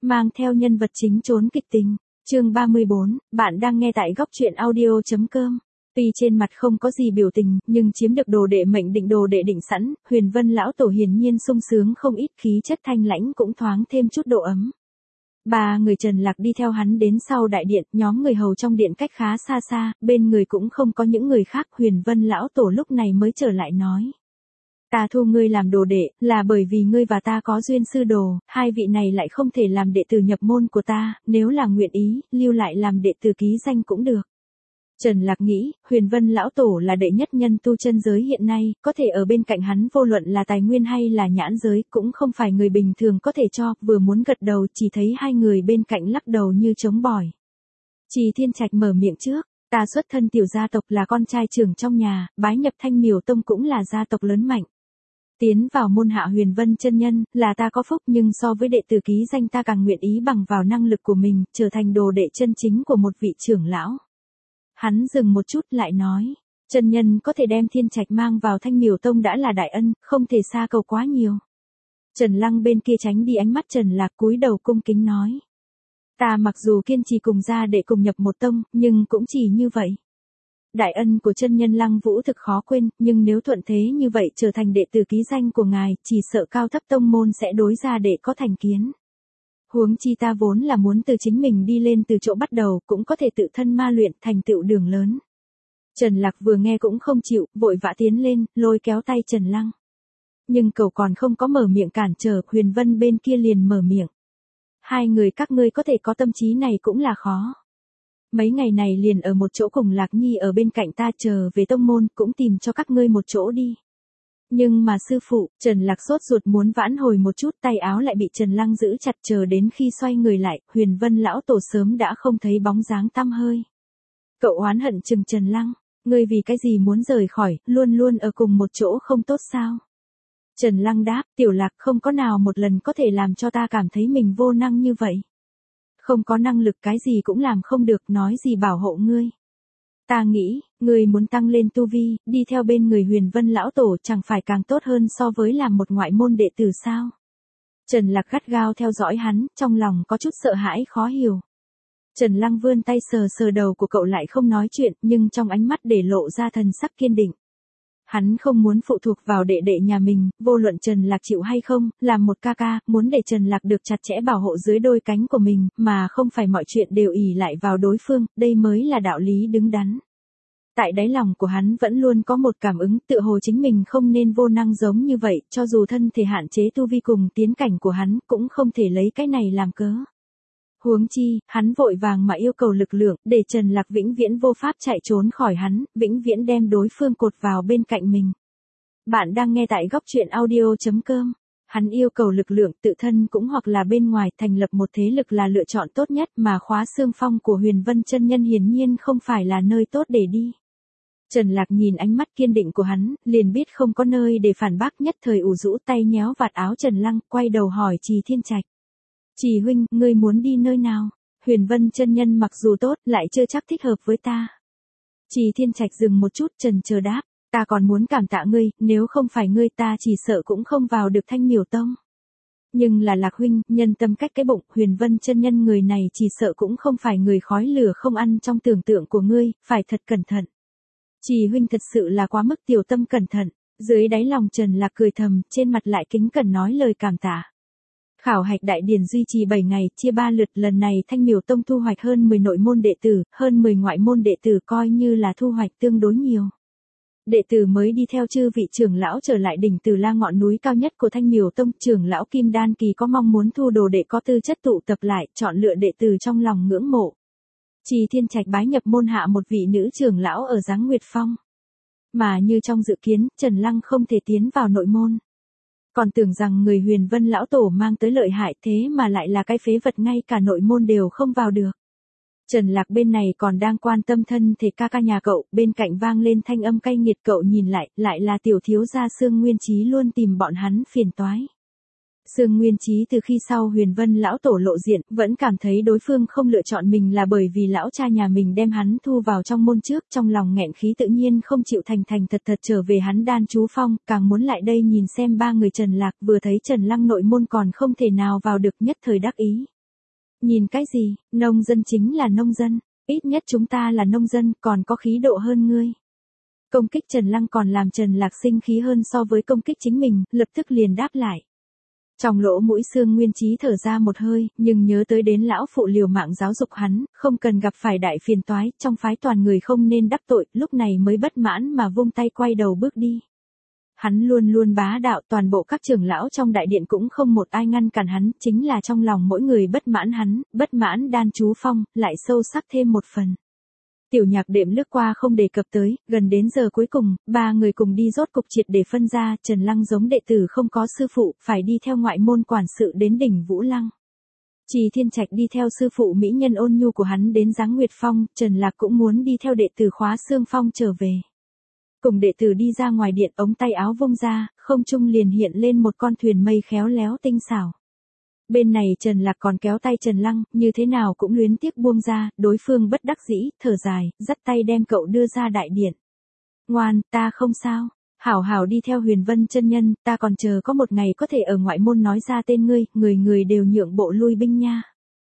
mang theo nhân vật chính trốn kịch tình. Chương 34, bạn đang nghe tại góc truyện audio.com. Tuy trên mặt không có gì biểu tình, nhưng chiếm được đồ đệ mệnh định đồ đệ định sẵn, Huyền Vân lão tổ hiển nhiên sung sướng không ít, khí chất thanh lãnh cũng thoáng thêm chút độ ấm. Ba người Trần Lạc đi theo hắn đến sau đại điện, nhóm người hầu trong điện cách khá xa xa, bên người cũng không có những người khác. Huyền Vân lão tổ lúc này mới trở lại nói. Ta thu ngươi làm đồ đệ, là bởi vì ngươi và ta có duyên sư đồ, hai vị này lại không thể làm đệ tử nhập môn của ta, nếu là nguyện ý, lưu lại làm đệ tử ký danh cũng được. Trần Lạc nghĩ, Huyền Vân lão tổ là đệ nhất nhân tu chân giới hiện nay, có thể ở bên cạnh hắn vô luận là tài nguyên hay là nhãn giới, cũng không phải người bình thường có thể cho, vừa muốn gật đầu chỉ thấy hai người bên cạnh lắc đầu như trống bỏi. Trì Thiên Trạch mở miệng trước, ta xuất thân tiểu gia tộc, là con trai trưởng trong nhà, bái nhập Thanh Miểu Tông cũng là gia tộc lớn mạnh. Tiến vào môn hạ Huyền Vân chân nhân, là ta có phúc, nhưng so với đệ tử ký danh ta càng nguyện ý bằng vào năng lực của mình, trở thành đồ đệ chân chính của một vị trưởng lão. Hắn dừng một chút lại nói, chân nhân có thể đem Thiên Trạch mang vào Thanh Miểu Tông đã là đại ân, không thể xa cầu quá nhiều. Trần Lăng bên kia tránh đi ánh mắt Trần Lạc, cúi đầu cung kính nói. Ta mặc dù kiên trì cùng gia đệ cùng nhập một tông, nhưng cũng chỉ như vậy. Đại ân của chân nhân Lăng Vũ thực khó quên, nhưng nếu thuận thế như vậy trở thành đệ tử ký danh của ngài, chỉ sợ cao thấp tông môn sẽ đối gia đệ có thành kiến. Huống chi ta vốn là muốn từ chính mình đi lên từ chỗ bắt đầu, cũng có thể tự thân ma luyện thành tựu đường lớn. Trần Lạc vừa nghe cũng không chịu, vội vã tiến lên, lôi kéo tay Trần Lăng. Nhưng cậu còn không có mở miệng cản trở, Huyền Vân bên kia liền mở miệng. Hai người các ngươi có thể có tâm trí này cũng là khó. Mấy ngày này liền ở một chỗ cùng Lạc Nhi ở bên cạnh ta, chờ về tông môn cũng tìm cho các ngươi một chỗ đi. Nhưng mà sư phụ, Trần Lạc sốt ruột muốn vãn hồi một chút, tay áo lại bị Trần Lăng giữ chặt, chờ đến khi xoay người lại, Huyền Vân lão tổ sớm đã không thấy bóng dáng tăm hơi. Cậu oán hận chừng Trần Lăng, ngươi vì cái gì muốn rời khỏi, luôn luôn ở cùng một chỗ không tốt sao? Trần Lăng đáp, Tiểu Lạc không có nào một lần có thể làm cho ta cảm thấy mình vô năng như vậy. Không có năng lực cái gì cũng làm không được, nói gì bảo hộ ngươi. Ta nghĩ, ngươi muốn tăng lên tu vi, đi theo bên người Huyền Vân lão tổ chẳng phải càng tốt hơn so với làm một ngoại môn đệ tử sao? Trần Lạc gắt gao theo dõi hắn, trong lòng có chút sợ hãi khó hiểu. Trần Lăng vươn tay sờ sờ đầu của cậu lại không nói chuyện, nhưng trong ánh mắt để lộ ra thần sắc kiên định. Hắn không muốn phụ thuộc vào đệ đệ nhà mình, vô luận Trần Lạc chịu hay không, làm một ca ca, muốn để Trần Lạc được chặt chẽ bảo hộ dưới đôi cánh của mình, mà không phải mọi chuyện đều ỷ lại vào đối phương, đây mới là đạo lý đứng đắn. Tại đáy lòng của hắn vẫn luôn có một cảm ứng, tựa hồ chính mình không nên vô năng giống như vậy, cho dù thân thể hạn chế tu vi cùng tiến cảnh của hắn, cũng không thể lấy cái này làm cớ. Huống chi, hắn vội vàng mà yêu cầu lực lượng, để Trần Lạc vĩnh viễn vô pháp chạy trốn khỏi hắn, vĩnh viễn đem đối phương cột vào bên cạnh mình. Bạn đang nghe tại góc truyện audio.com. Hắn yêu cầu lực lượng, tự thân cũng hoặc là bên ngoài, thành lập một thế lực là lựa chọn tốt nhất, mà khóa xương phong của Huyền Vân chân nhân hiển nhiên không phải là nơi tốt để đi. Trần Lạc nhìn ánh mắt kiên định của hắn, liền biết không có nơi để phản bác, nhất thời ủ rũ tay nhéo vạt áo Trần Lăng, quay đầu hỏi Trì Thiên Trạch. Trì huynh, ngươi muốn đi nơi nào? Huyền Vân chân nhân mặc dù tốt, lại chưa chắc thích hợp với ta. Trì Thiên Trạch dừng một chút, chần chờ đáp, ta còn muốn cảm tạ ngươi, nếu không phải ngươi ta chỉ sợ cũng không vào được Thanh Miểu Tông. Nhưng là Lạc huynh, nhân tâm cách cái bụng, Huyền Vân chân nhân người này chỉ sợ cũng không phải người khói lửa không ăn trong tưởng tượng của ngươi, phải thật cẩn thận. Trì huynh thật sự là quá mức tiểu tâm cẩn thận. Dưới đáy lòng Trần Lạc cười thầm, trên mặt lại kính cẩn nói lời cảm tạ. Khảo hạch đại điển duy trì 7 ngày, chia 3 lượt, lần này Thanh Miểu Tông thu hoạch hơn 10 nội môn đệ tử, hơn 10 ngoại môn đệ tử, coi như là thu hoạch tương đối nhiều. Đệ tử mới đi theo chư vị trưởng lão trở lại đỉnh Từ La, ngọn núi cao nhất của Thanh Miểu Tông, trưởng lão Kim Đan Kỳ có mong muốn thu đồ đệ có tư chất tụ tập lại, chọn lựa đệ tử trong lòng ngưỡng mộ. Trì Thiên Trạch bái nhập môn hạ một vị nữ trưởng lão ở Giáng Nguyệt Phong. Mà như trong dự kiến, Trần Lăng không thể tiến vào nội môn. Còn tưởng rằng người Huyền Vân lão tổ mang tới lợi hại, thế mà lại là cái phế vật, ngay cả nội môn đều không vào được. Trần Lạc bên này còn đang quan tâm thân thể ca ca nhà cậu, bên cạnh vang lên thanh âm cay nghiệt, cậu nhìn lại là tiểu thiếu gia Sương Nguyên Chí luôn tìm bọn hắn phiền toái. Sương Nguyên Chí từ khi sau Huyền Vân lão tổ lộ diện, vẫn cảm thấy đối phương không lựa chọn mình là bởi vì lão cha nhà mình đem hắn thu vào trong môn trước, trong lòng nghẹn khí tự nhiên không chịu thành thật trở về hắn Đan Chú Phong, càng muốn lại đây nhìn xem ba người Trần Lạc, vừa thấy Trần Lăng nội môn còn không thể nào vào được, nhất thời đắc ý. Nhìn cái gì, nông dân chính là nông dân, ít nhất chúng ta là nông dân còn có khí độ hơn ngươi. Công kích Trần Lăng còn làm Trần Lạc sinh khí hơn so với công kích chính mình, lập tức liền đáp lại. Trong lỗ mũi xương Nguyên Chí thở ra một hơi, nhưng nhớ tới đến lão phụ liều mạng giáo dục hắn, không cần gặp phải đại phiền toái, trong phái toàn người không nên đắc tội, lúc này mới bất mãn mà vung tay quay đầu bước đi. Hắn luôn luôn bá đạo, toàn bộ các trưởng lão trong đại điện cũng không một ai ngăn cản hắn, chính là trong lòng mỗi người bất mãn hắn, bất mãn Đan Chú Phong, lại sâu sắc thêm một phần. Tiểu Nhạc Đệm lướt qua không đề cập tới, gần đến giờ cuối cùng, ba người cùng đi rốt cục triệt để phân ra, Trần Lăng giống đệ tử không có sư phụ, phải đi theo ngoại môn quản sự đến đỉnh Vũ Lăng. Trì Thiên Trạch đi theo sư phụ mỹ nhân ôn nhu của hắn đến Giáng Nguyệt Phong, Trần Lạc cũng muốn đi theo đệ tử Khóa Xương Phong trở về. Cùng đệ tử đi ra ngoài điện, ống tay áo vung ra, không trung liền hiện lên một con thuyền mây khéo léo tinh xảo. Bên này Trần Lạc còn kéo tay Trần Lăng, như thế nào cũng luyến tiếc buông ra, đối phương bất đắc dĩ, thở dài, dắt tay đem cậu đưa ra đại điện. Ngoan, ta không sao, hảo hảo đi theo Huyền Vân chân nhân, ta còn chờ có một ngày có thể ở ngoại môn nói ra tên ngươi, người người đều nhượng bộ lui binh nha.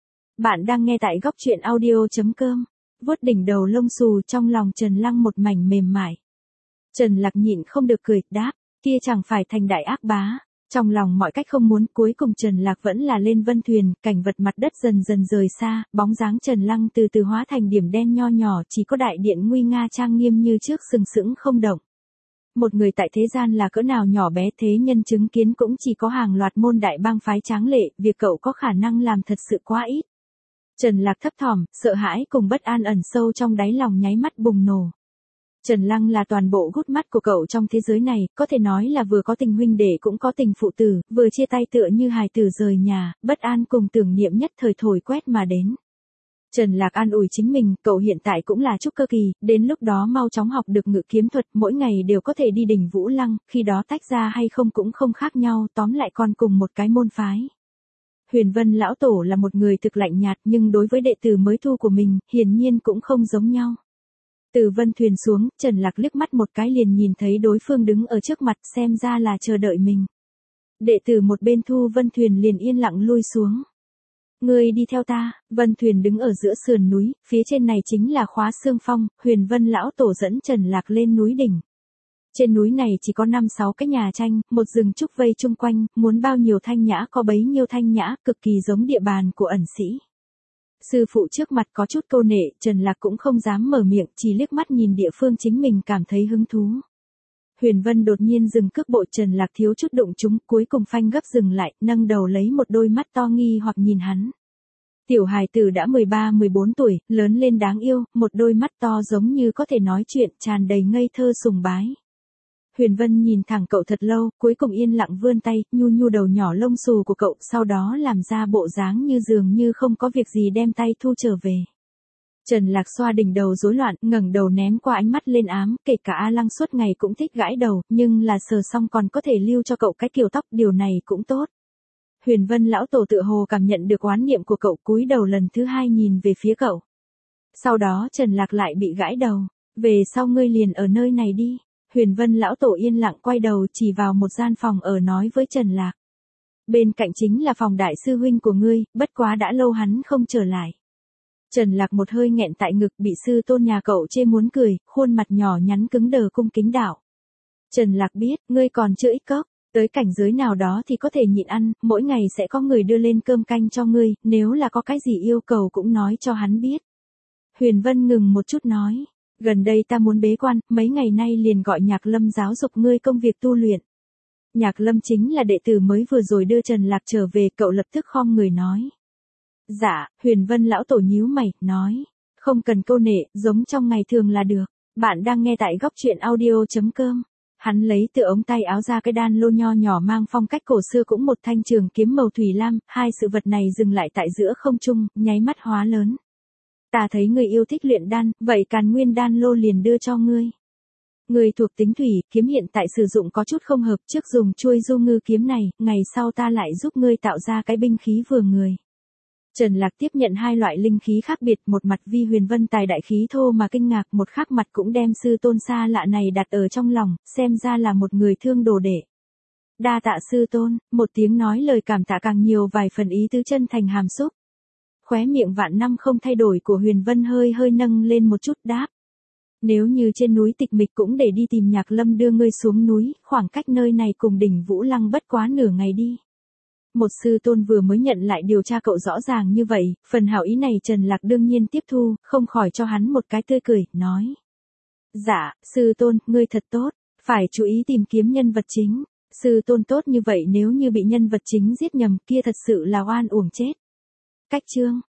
Bạn đang nghe tại góc truyện audio.com, vuốt đỉnh đầu lông xù trong lòng Trần Lăng một mảnh mềm mại. Trần Lạc nhịn không được cười, đáp, kia chẳng phải thành đại ác bá. Trong lòng mọi cách không muốn, cuối cùng Trần Lạc vẫn là lên vân thuyền, cảnh vật mặt đất dần dần rời xa, bóng dáng Trần Lăng từ từ hóa thành điểm đen nho nhỏ, chỉ có đại điện nguy nga trang nghiêm như trước sừng sững không động. Một người tại thế gian là cỡ nào nhỏ bé, thế nhân chứng kiến cũng chỉ có hàng loạt môn đại bang phái tráng lệ, việc cậu có khả năng làm thật sự quá ít. Trần Lạc thấp thỏm, sợ hãi cùng bất an ẩn sâu trong đáy lòng nháy mắt bùng nổ. Trần Lăng là toàn bộ gút mắt của cậu trong thế giới này, có thể nói là vừa có tình huynh đệ cũng có tình phụ tử, vừa chia tay tựa như hài tử rời nhà, bất an cùng tưởng niệm nhất thời thổi quét mà đến. Trần Lạc an ủi chính mình, cậu hiện tại cũng là trúc cơ kỳ, đến lúc đó mau chóng học được ngự kiếm thuật, mỗi ngày đều có thể đi đỉnh Vũ Lăng, khi đó tách ra hay không cũng không khác nhau, tóm lại còn cùng một cái môn phái. Huyền Vân lão tổ là một người thực lạnh nhạt, nhưng đối với đệ tử mới thu của mình, hiển nhiên cũng không giống nhau. Từ vân thuyền xuống, Trần Lạc liếc mắt một cái liền nhìn thấy đối phương đứng ở trước mặt, xem ra là chờ đợi mình. Đệ tử một bên thu vân thuyền liền yên lặng lui xuống. Ngươi đi theo ta, vân thuyền đứng ở giữa sườn núi, phía trên này chính là Khóa Xương Phong, Huyền Vân lão tổ dẫn Trần Lạc lên núi đỉnh. Trên núi này chỉ có 5-6 cái nhà tranh, một rừng trúc vây chung quanh, muốn bao nhiêu thanh nhã có bấy nhiêu thanh nhã, cực kỳ giống địa bàn của ẩn sĩ. Sư phụ trước mặt có chút câu nệ, Trần Lạc cũng không dám mở miệng, chỉ liếc mắt nhìn địa phương chính mình cảm thấy hứng thú. Huyền Vân đột nhiên dừng cước bộ, Trần Lạc thiếu chút đụng chúng, cuối cùng phanh gấp dừng lại, nâng đầu lấy một đôi mắt to nghi hoặc nhìn hắn. Tiểu hài tử đã 13-14 tuổi, lớn lên đáng yêu, một đôi mắt to giống như có thể nói chuyện, tràn đầy ngây thơ sùng bái. Huyền Vân nhìn thẳng cậu thật lâu, cuối cùng yên lặng vươn tay, nhu nhu đầu nhỏ lông xù của cậu, sau đó làm ra bộ dáng như dường như không có việc gì đem tay thu trở về. Trần Lạc xoa đỉnh đầu rối loạn, ngẩng đầu ném qua ánh mắt lên ám, kể cả A Lăng suốt ngày cũng thích gãi đầu, nhưng là sờ xong còn có thể lưu cho cậu cái kiểu tóc, điều này cũng tốt. Huyền Vân lão tổ tựa hồ cảm nhận được oán niệm của cậu, cúi đầu lần thứ hai nhìn về phía cậu. Sau đó Trần Lạc lại bị gãi đầu, về sau ngươi liền ở nơi này đi. Huyền Vân lão tổ yên lặng quay đầu chỉ vào một gian phòng ở nói với Trần Lạc. Bên cạnh chính là phòng đại sư huynh của ngươi, bất quá đã lâu hắn không trở lại. Trần Lạc một hơi nghẹn tại ngực, bị sư tôn nhà cậu chê muốn cười, khuôn mặt nhỏ nhắn cứng đờ cung kính đạo. Trần Lạc biết, ngươi còn chưa ít cốc, tới cảnh giới nào đó thì có thể nhịn ăn, mỗi ngày sẽ có người đưa lên cơm canh cho ngươi, nếu là có cái gì yêu cầu cũng nói cho hắn biết. Huyền Vân ngừng một chút nói. Gần đây ta muốn bế quan, mấy ngày nay liền gọi Nhạc Lâm giáo dục ngươi công việc tu luyện. Nhạc Lâm chính là đệ tử mới vừa rồi đưa Trần Lạc trở về, cậu lập tức khom người nói. Dạ, Huyền Vân lão tổ nhíu mày, nói. Không cần câu nệ, giống trong ngày thường là được. Bạn đang nghe tại góc truyện audio.com. Hắn lấy từ ống tay áo ra cái đan lô nho nhỏ mang phong cách cổ xưa, cũng một thanh trường kiếm màu thủy lam, hai sự vật này dừng lại tại giữa không trung, nháy mắt hóa lớn. Ta thấy ngươi yêu thích luyện đan, vậy Càn Nguyên đan lô liền đưa cho ngươi. Ngươi thuộc tính thủy, kiếm hiện tại sử dụng có chút không hợp, trước dùng chuôi du ngư kiếm này, ngày sau ta lại giúp ngươi tạo ra cái binh khí vừa người. Trần Lạc tiếp nhận hai loại linh khí khác biệt, một mặt vi Huyền Vân tài đại khí thô mà kinh ngạc, một khác mặt cũng đem sư tôn xa lạ này đặt ở trong lòng, xem ra là một người thương đồ đệ. Đa tạ sư tôn, một tiếng nói lời cảm tạ càng nhiều vài phần ý tứ chân thành hàm xúc. Khóe miệng vạn năm không thay đổi của Huyền Vân hơi hơi nâng lên một chút đáp. Nếu như trên núi tịch mịch cũng để đi tìm Nhạc Lâm đưa ngươi xuống núi, khoảng cách nơi này cùng đỉnh Vũ Lăng bất quá nửa ngày đi. Một sư tôn vừa mới nhận lại điều tra cậu rõ ràng như vậy, phần hảo ý này Trần Lạc đương nhiên tiếp thu, không khỏi cho hắn một cái tươi cười, nói. Dạ, sư tôn, ngươi thật tốt, phải chú ý tìm kiếm nhân vật chính. Sư tôn tốt như vậy nếu như bị nhân vật chính giết nhầm kia thật sự là oan uổng chết. Cách chương